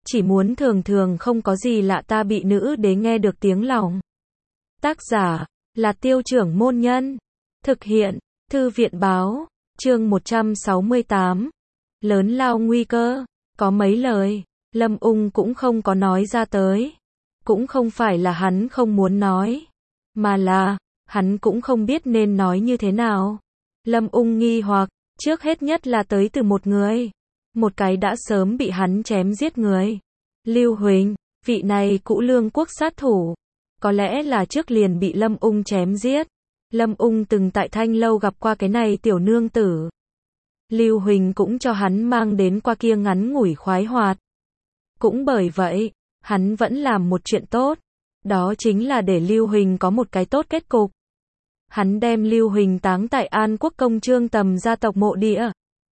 chỉ muốn thường thường không có gì lạ ta bị nữ đế nghe được tiếng lòng. Tác giả là Tiêu Trưởng Môn Nhân. Thực hiện Thư viện Báo. Chương 168. Lớn lao nguy cơ. Có mấy lời Lâm Ung cũng không có nói ra tới. Cũng không phải là hắn không muốn nói, mà là hắn cũng không biết nên nói như thế nào. Lâm Ung nghi hoặc, trước hết nhất là tới từ một người, một cái đã sớm bị hắn chém giết người. Lưu Huỳnh, vị này cũ Lương quốc sát thủ, có lẽ là trước liền bị Lâm Ung chém giết. Lâm Ung từng tại Thanh Lâu gặp qua cái này tiểu nương tử. Lưu Huỳnh cũng cho hắn mang đến qua kia ngắn ngủi khoái hoạt. Cũng bởi vậy, hắn vẫn làm một chuyện tốt, đó chính là để Lưu Huỳnh có một cái tốt kết cục. Hắn đem Lưu Huỳnh táng tại An Quốc công Trương Tầm gia tộc mộ địa.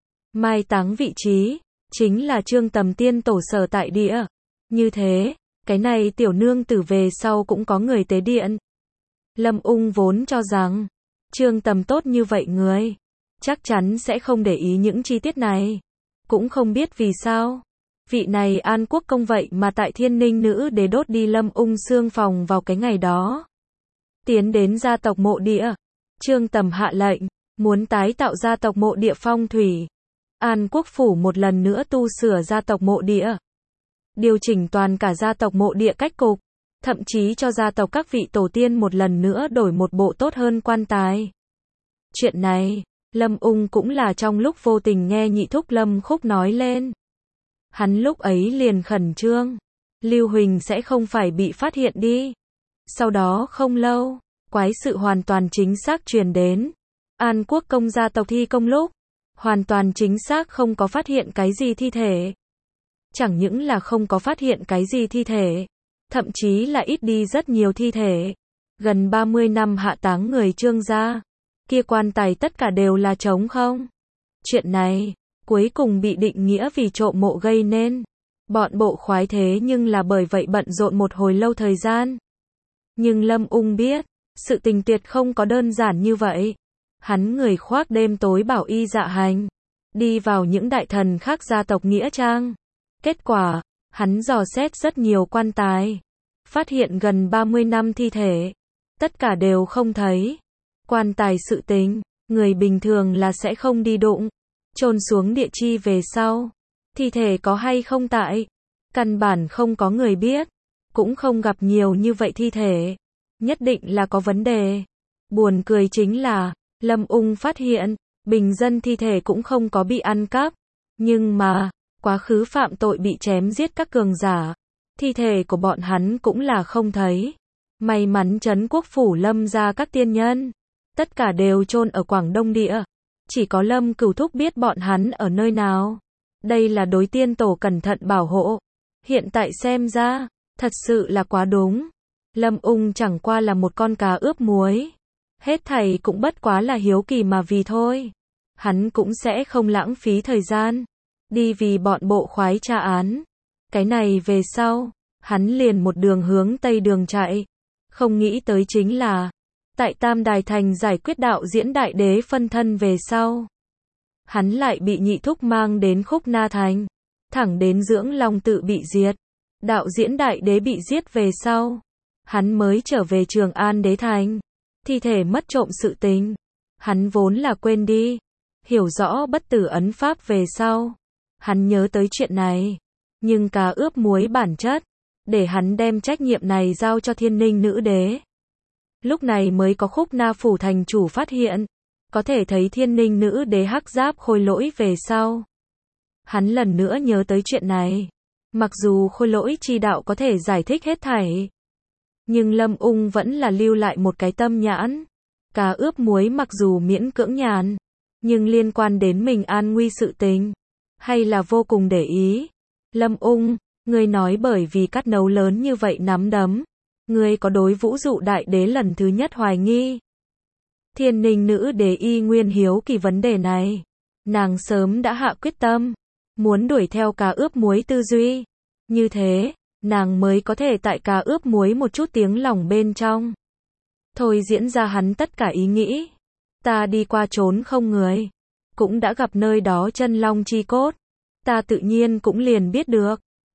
Mai táng vị trí chính là Trương Tầm tiên tổ sở tại địa. Như thế, cái này tiểu nương tử về sau cũng có người tế điện. Lâm Ung vốn cho rằng Trương Tầm tốt như vậy người, chắc chắn sẽ không để ý những chi tiết này. Cũng không biết vì sao vị này An Quốc công vậy mà tại Thiên Ninh nữ đế đốt đi Lâm Ung xương phòng vào cái ngày đó. Tiến đến gia tộc mộ địa, Trương Tầm hạ lệnh, muốn tái tạo gia tộc mộ địa phong thủy. An Quốc phủ một lần nữa tu sửa gia tộc mộ địa. Điều chỉnh toàn cả gia tộc mộ địa cách cục, thậm chí cho gia tộc các vị tổ tiên một lần nữa đổi một bộ tốt hơn quan tài. Chuyện này, Lâm Ung cũng là trong lúc vô tình nghe nhị thúc Lâm Khúc nói lên. Hắn lúc ấy liền khẩn trương, Lưu Huỳnh sẽ không phải bị phát hiện đi. Sau đó không lâu, quái sự hoàn toàn chính xác truyền đến. An Quốc công gia tộc thi công lúc, hoàn toàn chính xác không có phát hiện cái gì thi thể. Chẳng những là không có phát hiện cái gì thi thể, thậm chí là ít đi rất nhiều thi thể. Gần 30 năm hạ táng người Trương gia, kia quan tài tất cả đều là trống không. Chuyện này cuối cùng bị định nghĩa vì trộm mộ gây nên. Bọn bộ khoái thế nhưng là bởi vậy bận rộn một hồi lâu thời gian. Nhưng Lâm Ung biết, sự tình tuyệt không có đơn giản như vậy. Hắn người khoác đêm tối bảo y dạ hành, đi vào những đại thần khác gia tộc nghĩa trang. Kết quả, hắn dò xét rất nhiều quan tài, phát hiện gần 30 năm thi thể, tất cả đều không thấy. Quan tài sự tình, người bình thường là sẽ không đi đụng. Chôn xuống địa chi về sau, thi thể có hay không tại, căn bản không có người biết, cũng không gặp nhiều như vậy thi thể, nhất định là có vấn đề. Buồn cười chính là, Lâm Ung phát hiện, bình dân thi thể cũng không có bị ăn cắp, nhưng mà, quá khứ phạm tội bị chém giết các cường giả, thi thể của bọn hắn cũng là không thấy. May mắn trấn quốc phủ Lâm gia các tiên nhân, tất cả đều chôn ở Quảng Đông địa. Chỉ có Lâm Cửu Thúc biết bọn hắn ở nơi nào. Đây là đối tiên tổ cẩn thận bảo hộ. Hiện tại xem ra, thật sự là quá đúng. Lâm Ung chẳng qua là một con cá ướp muối. Hết thảy cũng bất quá là hiếu kỳ mà vì thôi. Hắn cũng sẽ không lãng phí thời gian đi vì bọn bộ khoái tra án. Cái này về sau, hắn liền một đường hướng Tây đường chạy. Không nghĩ tới chính là tại Tam Đài Thành giải quyết đạo diễn đại đế phân thân về sau, hắn lại bị nhị thúc mang đến Khúc Na Thành, thẳng đến Dưỡng Long tự bị diệt. Đạo diễn đại đế bị giết về sau, hắn mới trở về Trường An Đế Thành. Thi thể mất trộm sự tình, hắn vốn là quên đi. Hiểu rõ bất tử ấn pháp về sau, hắn nhớ tới chuyện này, nhưng cá ướp muối bản chất, để hắn đem trách nhiệm này giao cho Thiên Ninh nữ đế. Lúc này mới có Khúc Na phủ thành chủ phát hiện, có thể thấy Thiên Ninh nữ đế hắc giáp khôi lỗi về sau. Hắn lần nữa nhớ tới chuyện này. Mặc dù khôi lỗi chi đạo có thể giải thích hết thảy, nhưng Lâm Ung vẫn là lưu lại một cái tâm nhãn. Cá ướp muối mặc dù miễn cưỡng nhàn, nhưng liên quan đến mình an nguy sự tình, hay là vô cùng để ý. Lâm Ung, ngươi nói bởi vì cắt nấu lớn như vậy nắm đấm, ngươi có đối Vũ Dụ đại đế lần thứ nhất hoài nghi? Thiên Ninh nữ đế y nguyên hiếu kỳ vấn đề này. Nàng sớm đã hạ quyết tâm, muốn đuổi theo cá ướp muối tư duy. Như thế, nàng mới có thể tại cá ướp muối một chút tiếng lòng bên trong. Thôi diễn ra hắn tất cả ý nghĩ. Ta đi qua trốn không người, cũng đã gặp nơi đó chân long chi cốt. Ta tự nhiên cũng liền biết được.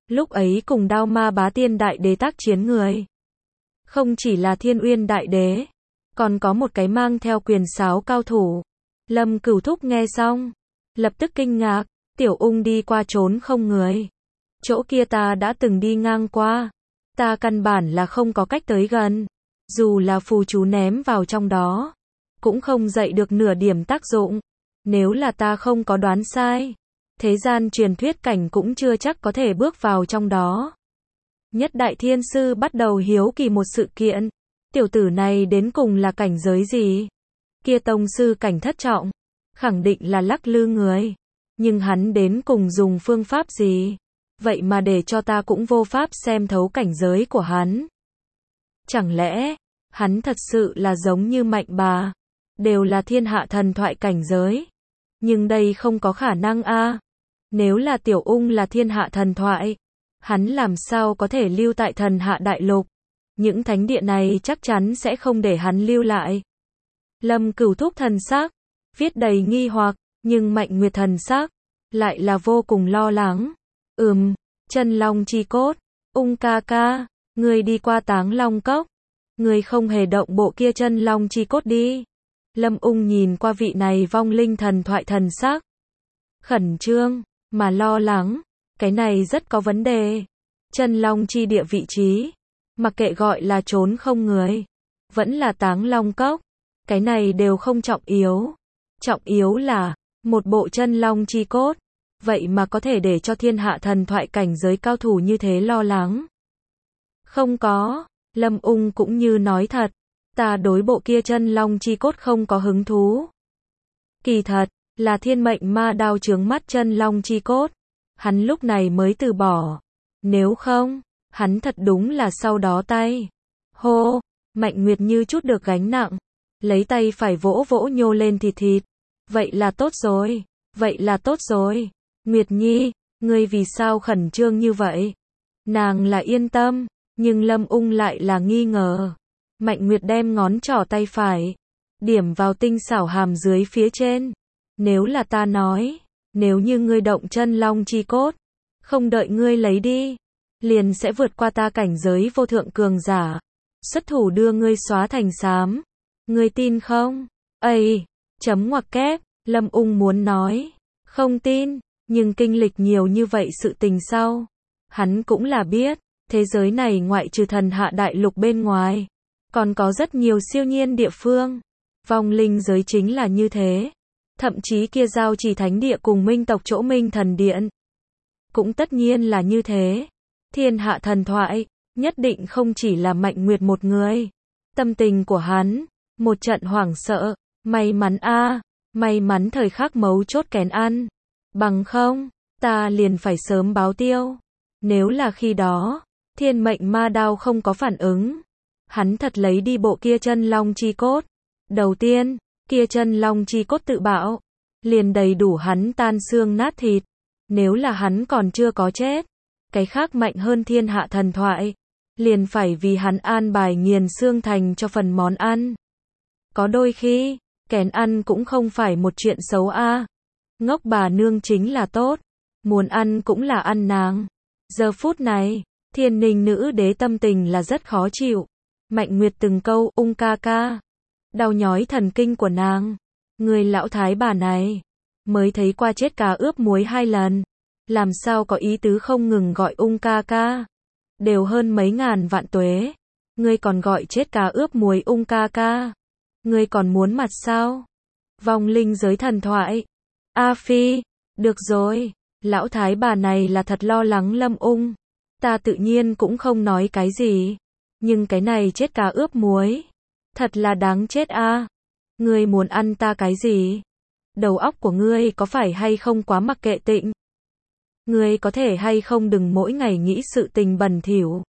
Lúc ấy cùng Đao Ma Bá Tiên Đại Đế tác chiến người. Không chỉ là Thiên Uyên Đại Đế, còn có một cái mang theo quyền sáo cao thủ. Lâm Cửu Thúc nghe xong, lập tức kinh ngạc, Tiểu Ung đi qua trốn không người. Chỗ kia ta đã từng đi ngang qua, ta căn bản là không có cách tới gần. Dù là phù chú ném vào trong đó, cũng không dậy được nửa điểm tác dụng. Nếu là ta không có đoán sai, thế gian truyền thuyết cảnh cũng chưa chắc có thể bước vào trong đó. Nhất Đại Thiên Sư bắt đầu hiếu kỳ một sự kiện. Tiểu tử này đến cùng là cảnh giới gì? Kia tông sư cảnh thất trọng, khẳng định là lắc lư người. Nhưng hắn đến cùng dùng phương pháp gì? Vậy mà để cho ta cũng vô pháp xem thấu cảnh giới của hắn. Chẳng lẽ, hắn thật sự là giống như Mạnh Bà, đều là thiên hạ thần thoại cảnh giới. Nhưng đây không có khả năng a. Nếu là Tiểu Ung là thiên hạ thần thoại, hắn làm sao có thể lưu tại thần hạ đại lục? Những thánh địa này chắc chắn sẽ không để hắn lưu lại. Lâm Cửu Thúc thần sắc viết đầy nghi hoặc, nhưng Mạnh Nguyệt thần sắc lại là vô cùng lo lắng. Chân long chi cốt, Ung ca ca, ngươi đi qua Táng Long Cốc, ngươi không hề động bộ kia chân long chi cốt đi. Lâm Ung nhìn qua vị này vong linh thần thoại thần sắc khẩn trương mà lo lắng, cái này rất có vấn đề. Chân long chi địa vị trí, mặc kệ gọi là trốn không người, vẫn là Táng Long Cốc, cái này đều không trọng yếu. Trọng yếu là một bộ chân long chi cốt, vậy mà có thể để cho thiên hạ thần thoại cảnh giới cao thủ như thế lo lắng. Không có, Lâm Ung cũng như nói thật, ta đối bộ kia chân long chi cốt không có hứng thú. Kỳ thật, là thiên mệnh ma đao chướng mắt chân long chi cốt, hắn lúc này mới từ bỏ. Nếu không, hắn thật đúng là sau đó tay. Hô, Mạnh Nguyệt như chút được gánh nặng, lấy tay phải vỗ vỗ nhô lên thịt thịt. Vậy là tốt rồi, vậy là tốt rồi. Nguyệt Nhi, ngươi vì sao khẩn trương như vậy? Nàng là yên tâm, nhưng Lâm Ung lại là nghi ngờ. Mạnh Nguyệt đem ngón trỏ tay phải điểm vào tinh xảo hàm dưới phía trên. Nếu là ta nói, nếu như ngươi động chân long chi cốt, không đợi ngươi lấy đi, liền sẽ vượt qua ta cảnh giới vô thượng cường giả, xuất thủ đưa ngươi xóa thành xám. Ngươi tin không? Ây, chấm ngoặc kép, Lâm Ung muốn nói, không tin, nhưng kinh lịch nhiều như vậy sự tình sau, hắn cũng là biết, thế giới này ngoại trừ thần hạ đại lục bên ngoài, còn có rất nhiều siêu nhiên địa phương. Vong linh giới chính là như thế. Thậm chí kia Giao Chỉ Thánh Địa cùng Minh tộc chỗ Minh Thần Điện, cũng tất nhiên là như thế. Thiên hạ thần thoại, nhất định không chỉ là Mạnh Nguyệt một người. Tâm tình của hắn, một trận hoảng sợ, may mắn a, may mắn thời khắc mấu chốt kén ăn. Bằng không, ta liền phải sớm báo tiêu. Nếu là khi đó, thiên mệnh ma đao không có phản ứng, hắn thật lấy đi bộ kia chân long chi cốt. Đầu tiên, kia chân long chi cốt tự bạo, liền đầy đủ hắn tan xương nát thịt. Nếu là hắn còn chưa có chết, cái khác mạnh hơn thiên hạ thần thoại, liền phải vì hắn an bài nghiền xương thành cho phần món ăn. Có đôi khi, kén ăn cũng không phải một chuyện xấu a. Ngốc bà nương chính là tốt, muốn ăn cũng là ăn nàng. Giờ phút này, Thiên Ninh nữ đế tâm tình là rất khó chịu. Mạnh Nguyệt từng câu, Ung ca ca, đau nhói thần kinh của nàng. Người lão thái bà này, mới thấy qua chết cá ướp muối 2 lần, làm sao có ý tứ không ngừng gọi Ung ca ca. Đều hơn mấy ngàn vạn tuế, ngươi còn gọi chết cá ướp muối Ung ca ca. Ngươi còn muốn mặt sao? Vong linh giới thần thoại. A Phi, được rồi, lão thái bà này là thật lo lắng Lâm Ung. Ta tự nhiên cũng không nói cái gì, nhưng cái này chết cá ướp muối, thật là đáng chết a. Ngươi muốn ăn ta cái gì? Đầu óc của ngươi có phải hay không quá mặc kệ tịnh? Ngươi có thể hay không đừng mỗi ngày nghĩ sự tình bẩn thỉu.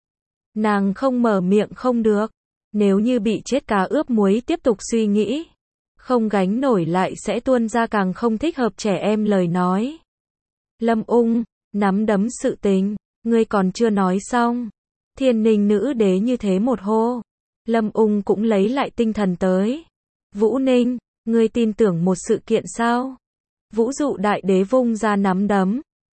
Nàng không mở miệng không được. Nếu như bị chết cá ướp muối tiếp tục suy nghĩ, không gánh nổi lại sẽ tuôn ra càng không thích hợp trẻ em lời nói. Lâm Ung, nắm đấm sự tình, ngươi còn chưa nói xong. Thiên Ninh nữ đế như thế một hô, Lâm Ung cũng lấy lại tinh thần tới. Vũ Ninh, ngươi tin tưởng một sự kiện sao? Vũ Dụ đại đế vung ra nắm đấm,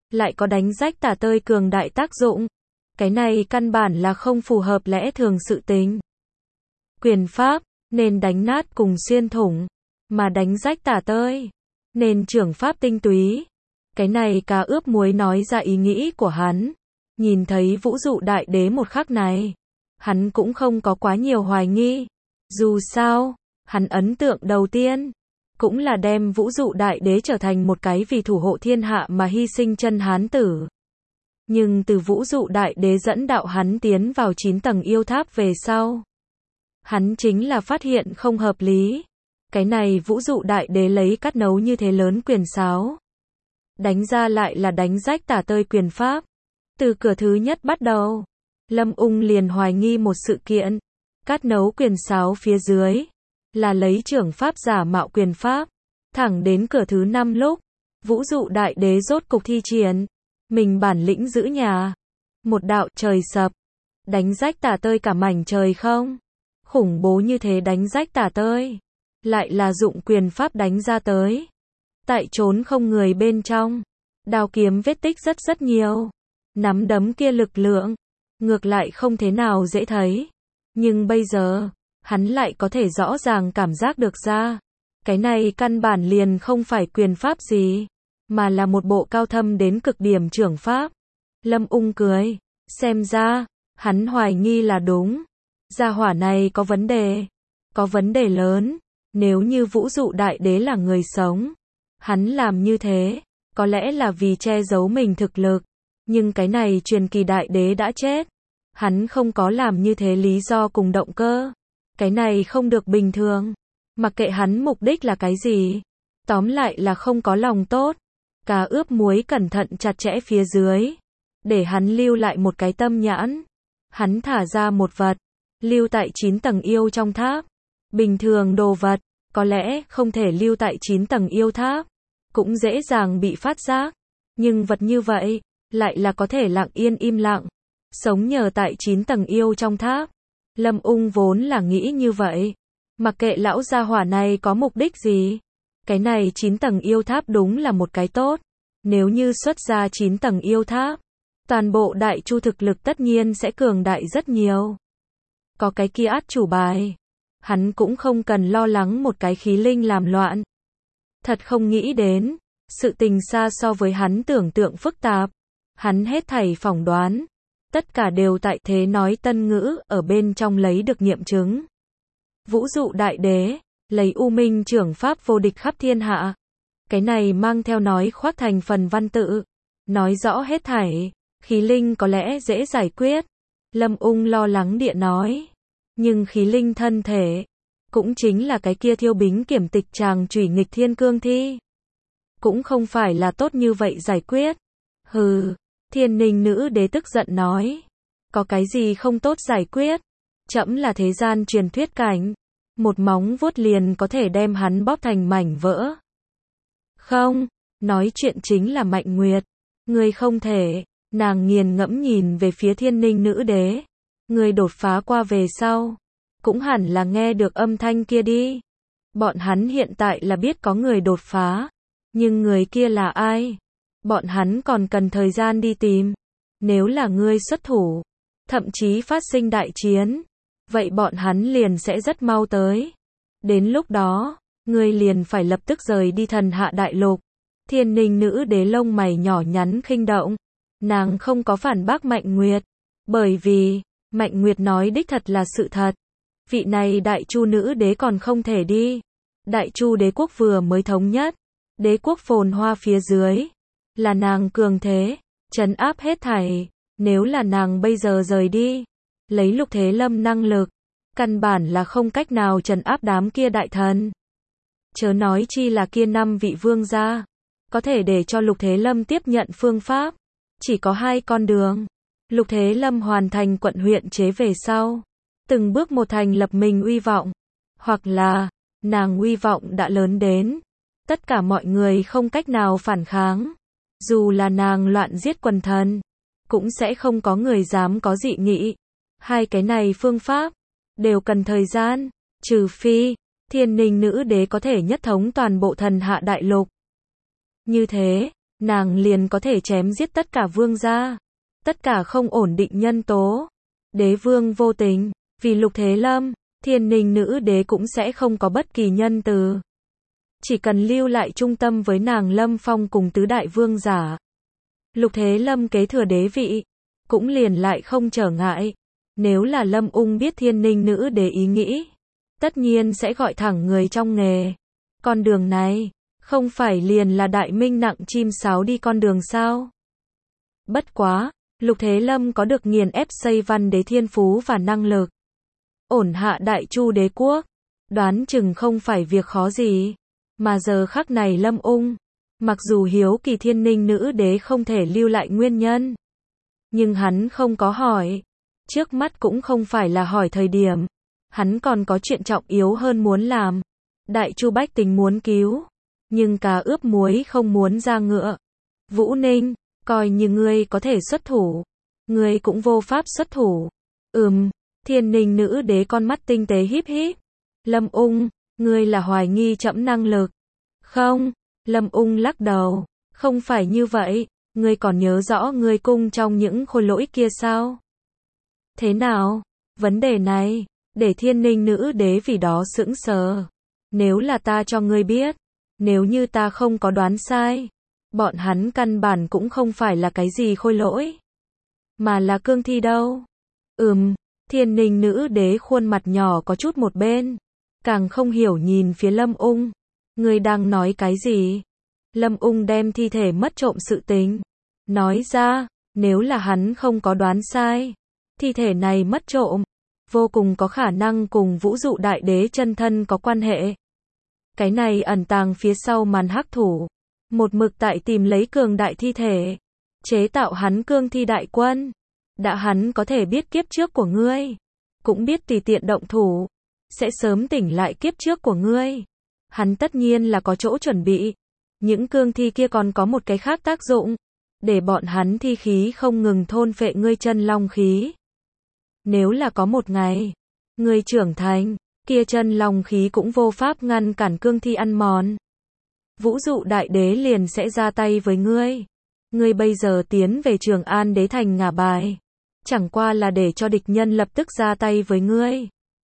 lại có đánh rách tả tơi cường đại tác dụng. Cái này căn bản là không phù hợp lẽ thường sự tình. Quyền pháp, nên đánh nát cùng xuyên thủng, mà đánh rách tả tơi, nên trưởng pháp tinh túy. Cái này Cá Ướp Muối nói ra ý nghĩ của hắn. Nhìn thấy Vũ Dụ Đại Đế một khắc này, hắn cũng không có quá nhiều hoài nghi. Dù sao, hắn ấn tượng đầu tiên cũng là đem Vũ Dụ Đại Đế trở thành một cái vì thủ hộ thiên hạ mà hy sinh chân hán tử. Nhưng từ Vũ Dụ Đại Đế dẫn đạo hắn tiến vào 9 tầng yêu tháp về sau, hắn chính là phát hiện không hợp lý. Cái này Vũ Dụ Đại Đế lấy cắt nấu như thế lớn quyền sáo, đánh ra lại là đánh rách tả tơi quyền pháp. Từ cửa thứ nhất bắt đầu, Lâm Ung liền hoài nghi một sự kiện. Cắt nấu quyền sáo phía dưới là lấy trưởng pháp giả mạo quyền pháp. Thẳng đến cửa thứ 5 lúc, Vũ Dụ Đại Đế rốt cục thi triển mình bản lĩnh giữ nhà. Một đạo trời sập, đánh rách tả tơi cả mảnh trời không. Khủng bố như thế đánh rách tả tơi, lại là dụng quyền pháp đánh ra tới. Tại trốn không người bên trong, đao kiếm vết tích rất nhiều. Nắm đấm kia lực lượng, ngược lại không thế nào dễ thấy. Nhưng bây giờ, hắn lại có thể rõ ràng cảm giác được ra. Cái này căn bản liền không phải quyền pháp gì, mà là một bộ cao thâm đến cực điểm trưởng pháp. Lâm Ung cười, xem ra, hắn hoài nghi là đúng. Gia hỏa này có vấn đề lớn. Nếu như Vũ Dụ Đại Đế là người sống, hắn làm như thế, có lẽ là vì che giấu mình thực lực. Nhưng cái này truyền kỳ đại đế đã chết, hắn không có làm như thế lý do cùng động cơ. Cái này không được bình thường. Mặc kệ hắn mục đích là cái gì, tóm lại là không có lòng tốt. Cá Ướp Muối cẩn thận chặt chẽ phía dưới, để hắn lưu lại một cái tâm nhãn. Hắn thả ra một vật, lưu tại 9 tầng yêu trong tháp. Bình thường đồ vật, có lẽ không thể lưu tại 9 tầng yêu tháp, cũng dễ dàng bị phát giác. Nhưng vật như vậy, lại là có thể lặng yên im lặng, sống nhờ tại 9 tầng yêu trong tháp. Lâm Ung vốn là nghĩ như vậy. Mặc kệ lão gia hỏa này có mục đích gì, cái này 9 tầng yêu tháp đúng là một cái tốt. Nếu như xuất ra 9 tầng yêu tháp, toàn bộ Đại Chu thực lực tất nhiên sẽ cường đại rất nhiều. Có cái kia át chủ bài, hắn cũng không cần lo lắng một cái khí linh làm loạn. Thật không nghĩ đến, sự tình xa so với hắn tưởng tượng phức tạp. Hắn hết thảy phỏng đoán, tất cả đều tại Thế Nói Tân Ngữ ở bên trong lấy được nghiệm chứng. Vũ Dụ Đại Đế, lấy U Minh trưởng pháp vô địch khắp thiên hạ. Cái này mang theo nói khoác thành phần văn tự, nói rõ hết thảy, khí linh có lẽ dễ giải quyết. Lâm Ung lo lắng địa nói, nhưng khí linh thân thể, cũng chính là cái kia Thiêu Bính Kiểm Tịch Tràng Chủy Nghịch Thiên Cương Thi, cũng không phải là tốt như vậy giải quyết. Hừ. Thiên Ninh Nữ Đế tức giận nói, có cái gì không tốt giải quyết, trẫm là thế gian truyền thuyết cảnh, một móng vuốt liền có thể đem hắn bóp thành mảnh vỡ. Không, nói chuyện chính là Mạnh Nguyệt, ngươi không thể. Nàng nghiền ngẫm nhìn về phía Thiên Ninh Nữ Đế, ngươi đột phá qua về sau, cũng hẳn là nghe được âm thanh kia đi. Bọn hắn hiện tại là biết có người đột phá, nhưng người kia là ai? Bọn hắn còn cần thời gian đi tìm. Nếu là ngươi xuất thủ, thậm chí phát sinh đại chiến, vậy bọn hắn liền sẽ rất mau tới. Đến lúc đó, ngươi liền phải lập tức rời đi Thần Hạ Đại Lục. Thiên Ninh Nữ Đế lông mày nhỏ nhắn khinh động. Nàng không có phản bác Mạnh Nguyệt, bởi vì Mạnh Nguyệt nói đích thật là sự thật. Vị này Đại Chu Nữ Đế còn không thể đi. Đại Chu đế quốc vừa mới thống nhất, đế quốc phồn hoa phía dưới, là nàng cường thế, trấn áp hết thảy. Nếu là nàng bây giờ rời đi, lấy Lục Thế Lâm năng lực, căn bản là không cách nào trấn áp đám kia đại thần. Chớ nói chi là kia 5 vị vương gia, có thể để cho Lục Thế Lâm tiếp nhận phương pháp. Chỉ có 2 con đường. Lục Thế Lâm hoàn thành quận huyện chế về sau, từng bước một thành lập mình uy vọng. Hoặc là, nàng uy vọng đã lớn đến, tất cả mọi người không cách nào phản kháng. Dù là nàng loạn giết quần thần, cũng sẽ không có người dám có dị nghị. 2 cái này phương pháp, đều cần thời gian, trừ phi, Thiên Ninh Nữ Đế có thể nhất thống toàn bộ Thần Hạ Đại Lục. Như thế, nàng liền có thể chém giết tất cả vương gia, tất cả không ổn định nhân tố. Đế vương vô tình, vì Lục Thế Lâm, Thiên Ninh nữ đế cũng sẽ không có bất kỳ nhân từ. Chỉ cần lưu lại trung tâm với nàng Lâm Phong cùng tứ đại vương giả. Lục Thế Lâm kế thừa đế vị, cũng liền lại không trở ngại. Nếu là Lâm Ung biết Thiên Ninh nữ đế ý nghĩ, tất nhiên sẽ gọi thẳng người trong nghề. Con đường này, không phải liền là đại minh nặng chim sáo đi con đường sao? Bất quá, Lục Thế Lâm có được nghiền ép xây văn đế thiên phú và năng lực. Ổn hạ đại chu đế quốc, đoán chừng không phải việc khó gì. Mà giờ khắc này Lâm Ung, mặc dù hiếu kỳ Thiên Ninh nữ đế không thể lưu lại nguyên nhân, nhưng hắn không có hỏi. Trước mắt cũng không phải là hỏi thời điểm. Hắn còn có chuyện trọng yếu hơn muốn làm. Đại chu bách tính muốn cứu, nhưng cá ướp muối không muốn ra ngựa. Vũ Ninh, coi như ngươi có thể xuất thủ, ngươi cũng vô pháp xuất thủ. Thiên Ninh nữ đế con mắt tinh tế híp híp. Lâm Ung, ngươi là hoài nghi trẫm năng lực. Không, Lâm Ung lắc đầu, không phải như vậy, ngươi còn nhớ rõ ngươi cung trong những khôi lỗi kia sao? Thế nào? Vấn đề này, để Thiên Ninh nữ đế vì đó sững sờ. Nếu là ta cho ngươi biết, nếu như ta không có đoán sai, bọn hắn căn bản cũng không phải là cái gì khôi lỗi, mà là cương thi đâu. Thiên Ninh nữ đế khuôn mặt nhỏ có chút một bên, càng không hiểu nhìn phía Lâm Ung. Ngươi đang nói cái gì? Lâm Ung đem thi thể mất trộm sự tình nói ra, nếu là hắn không có đoán sai, thi thể này mất trộm, vô cùng có khả năng cùng Vũ Dụ đại đế chân thân có quan hệ. Cái này ẩn tàng phía sau màn hắc thủ, một mực tại tìm lấy cường đại thi thể, chế tạo hắn cương thi đại quân. Đã hắn có thể biết kiếp trước của ngươi, cũng biết tùy tiện động thủ, sẽ sớm tỉnh lại kiếp trước của ngươi. Hắn tất nhiên là có chỗ chuẩn bị. Những cương thi kia còn có một cái khác tác dụng, để bọn hắn thi khí không ngừng thôn phệ ngươi chân long khí. Nếu là có một ngày, ngươi trưởng thành, kia chân long khí cũng vô pháp ngăn cản cương thi ăn mòn. Vũ Dụ đại đế liền sẽ ra tay với ngươi. Ngươi bây giờ tiến về Trường An đế thành ngả bài, chẳng qua là để cho địch nhân lập tức ra tay với ngươi.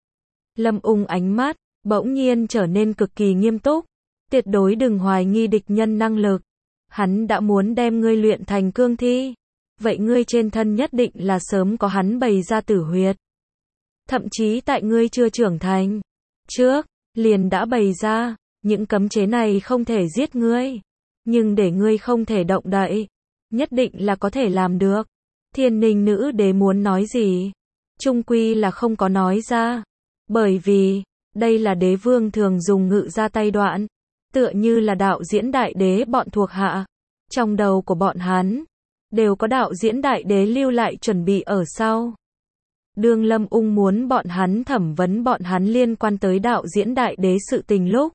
Lâm Ung ánh mắt bỗng nhiên trở nên cực kỳ nghiêm túc. Tuyệt đối đừng hoài nghi địch nhân năng lực. Hắn đã muốn đem ngươi luyện thành cương thi, vậy ngươi trên thân nhất định là sớm có hắn bày ra tử huyệt. Thậm chí tại ngươi chưa trưởng thành trước, liền đã bày ra. Những cấm chế này không thể giết ngươi, nhưng để ngươi không thể động đậy, nhất định là có thể làm được. Thiên Ninh nữ đế muốn nói gì, chung quy là không có nói ra, bởi vì đây là đế vương thường dùng ngự ra tay đoạn, tựa như là đạo diễn đại đế bọn thuộc hạ. Trong đầu của bọn hắn đều có đạo diễn đại đế lưu lại chuẩn bị ở sau. Đương Lâm Ung muốn bọn hắn thẩm vấn bọn hắn liên quan tới đạo diễn đại đế sự tình lúc,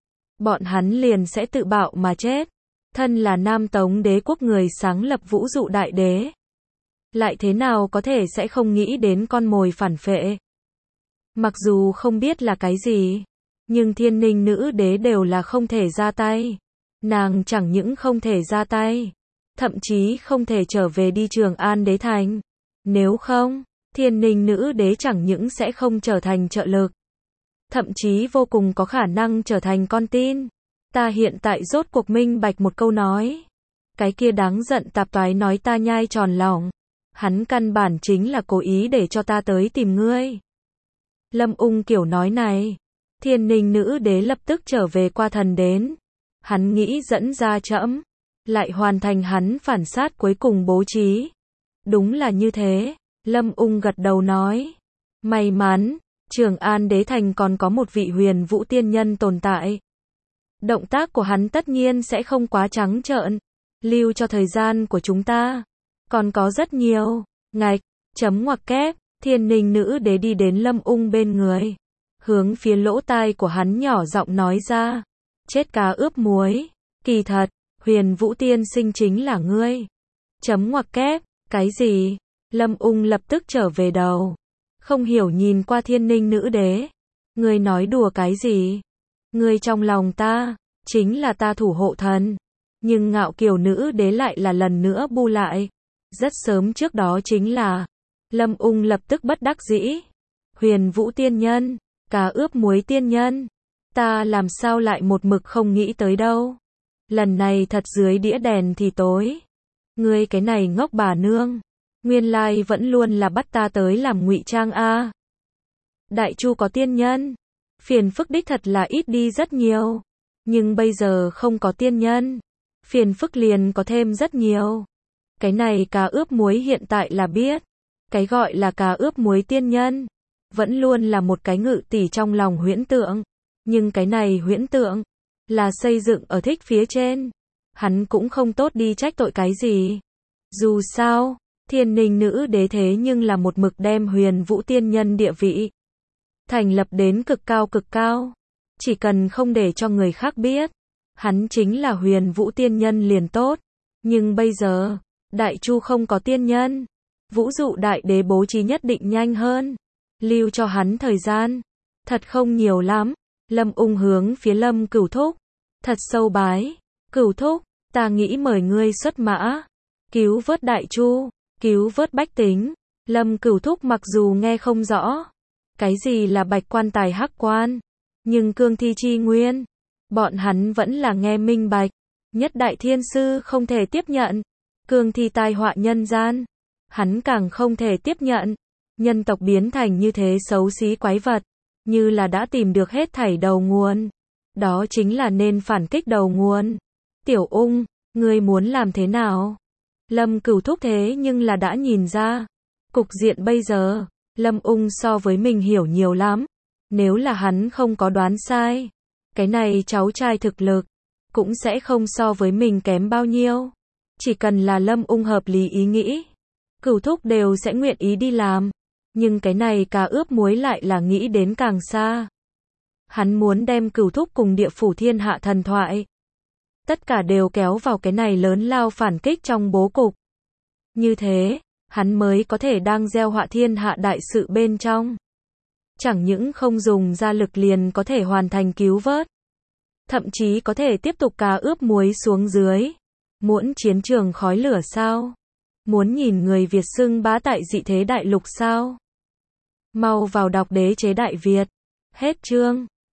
bọn hắn liền sẽ tự bạo mà chết. Thân là Nam Tống đế quốc người sáng lập Vũ Dụ đại đế, lại thế nào có thể sẽ không nghĩ đến con mồi phản phệ. Mặc dù không biết là cái gì, nhưng Thiên Ninh nữ đế đều là không thể ra tay. Nàng chẳng những không thể ra tay, thậm chí không thể trở về đi Trường An đế thành. Nếu không, Thiên Ninh nữ đế chẳng những sẽ không trở thành trợ lực, thậm chí vô cùng có khả năng trở thành con tin. Ta hiện tại rốt cuộc minh bạch một câu nói. Cái kia đáng giận tạp toái nói ta nhai tròn lòng. Hắn căn bản chính là cố ý để cho ta tới tìm ngươi. Lâm Ung kiểu nói này, Thiên Ninh nữ đế lập tức trở về qua thần đến. Hắn nghĩ dẫn ra trẫm, lại hoàn thành hắn phản sát cuối cùng bố trí. Đúng là như thế, Lâm Ung gật đầu nói. May mắn, Trường An đế thành còn có một vị Huyền Vũ tiên nhân tồn tại. Động tác của hắn tất nhiên sẽ không quá trắng trợn, lưu cho thời gian của chúng ta. Còn có rất nhiều, ngạch, chấm ngoặc kép, Thiên Ninh nữ đế đi đến Lâm Ung bên người. Hướng phía lỗ tai của hắn nhỏ giọng nói ra. Chết cá ướp muối, kỳ thật, Huyền Vũ tiên sinh chính là ngươi. Chấm ngoặc kép, cái gì? Lâm Ung lập tức trở về đầu. Không hiểu nhìn qua Thiên Ninh nữ đế. Ngươi nói đùa cái gì? Ngươi trong lòng ta, chính là ta thủ hộ thần. Nhưng ngạo kiều nữ đế lại là lần nữa bu lại. Rất sớm trước đó chính là, Lâm Ung lập tức bất đắc dĩ. Huyền Vũ tiên nhân, cá ướp muối tiên nhân, ta làm sao lại một mực không nghĩ tới đâu. Lần này thật dưới đĩa đèn thì tối. Ngươi cái này ngốc bà nương, nguyên lai vẫn luôn là bắt ta tới làm ngụy trang a. Đại Chu có tiên nhân, phiền phức đích thật là ít đi rất nhiều. Nhưng bây giờ không có tiên nhân, phiền phức liền có thêm rất nhiều. Cái này cá ướp muối hiện tại là biết. Cái gọi là cá ướp muối tiên nhân, vẫn luôn là một cái ngự tỷ trong lòng huyễn tượng. Nhưng cái này huyễn tượng, là xây dựng ở thích phía trên. Hắn cũng không tốt đi trách tội cái gì. Dù sao, Thiên Ninh nữ đế thế nhưng là một mực đem Huyền Vũ tiên nhân địa vị thành lập đến cực cao cực cao. Chỉ cần không để cho người khác biết, hắn chính là Huyền Vũ tiên nhân liền tốt. Nhưng bây giờ, Đại Chu không có tiên nhân. Vũ dụ đại đế bố trí nhất định nhanh hơn. Lưu cho hắn thời gian. Thật không nhiều lắm. Lâm Ung hướng phía Lâm Cửu Thúc. Thật sâu bái. Cửu Thúc, ta nghĩ mời ngươi xuất mã. Cứu vớt Đại Chu. Cứu vớt bách tính. Lâm Cửu Thúc mặc dù nghe không rõ. Cái gì là bạch quan tài hắc quan. Nhưng cương thi chi nguyên. Bọn hắn vẫn là nghe minh bạch. Nhất đại thiên sư không thể tiếp nhận. Cương thi tai họa nhân gian. Hắn càng không thể tiếp nhận. Nhân tộc biến thành như thế xấu xí quái vật. Như là đã tìm được hết thảy đầu nguồn. Đó chính là nên phản kích đầu nguồn. Tiểu Ung, ngươi muốn làm thế nào? Lâm Cửu Thúc thế nhưng là đã nhìn ra. Cục diện bây giờ, Lâm Ung so với mình hiểu nhiều lắm. Nếu là hắn không có đoán sai, cái này cháu trai thực lực, cũng sẽ không so với mình kém bao nhiêu. Chỉ cần là Lâm Ung hợp lý ý nghĩ, Cửu Thúc đều sẽ nguyện ý đi làm. Nhưng cái này cá ướp muối lại là nghĩ đến càng xa. Hắn muốn đem Cửu Thúc cùng địa phủ thiên hạ thần thoại. Tất cả đều kéo vào cái này lớn lao phản kích trong bố cục. Như thế, hắn mới có thể đang gieo họa thiên hạ đại sự bên trong. Chẳng những không dùng ra lực liền có thể hoàn thành cứu vớt. Thậm chí có thể tiếp tục cá ướp muối xuống dưới. Muốn chiến trường khói lửa sao? Muốn nhìn người Việt xưng bá tại dị thế đại lục sao? Mau vào đọc Đế chế Đại Việt. Hết chương.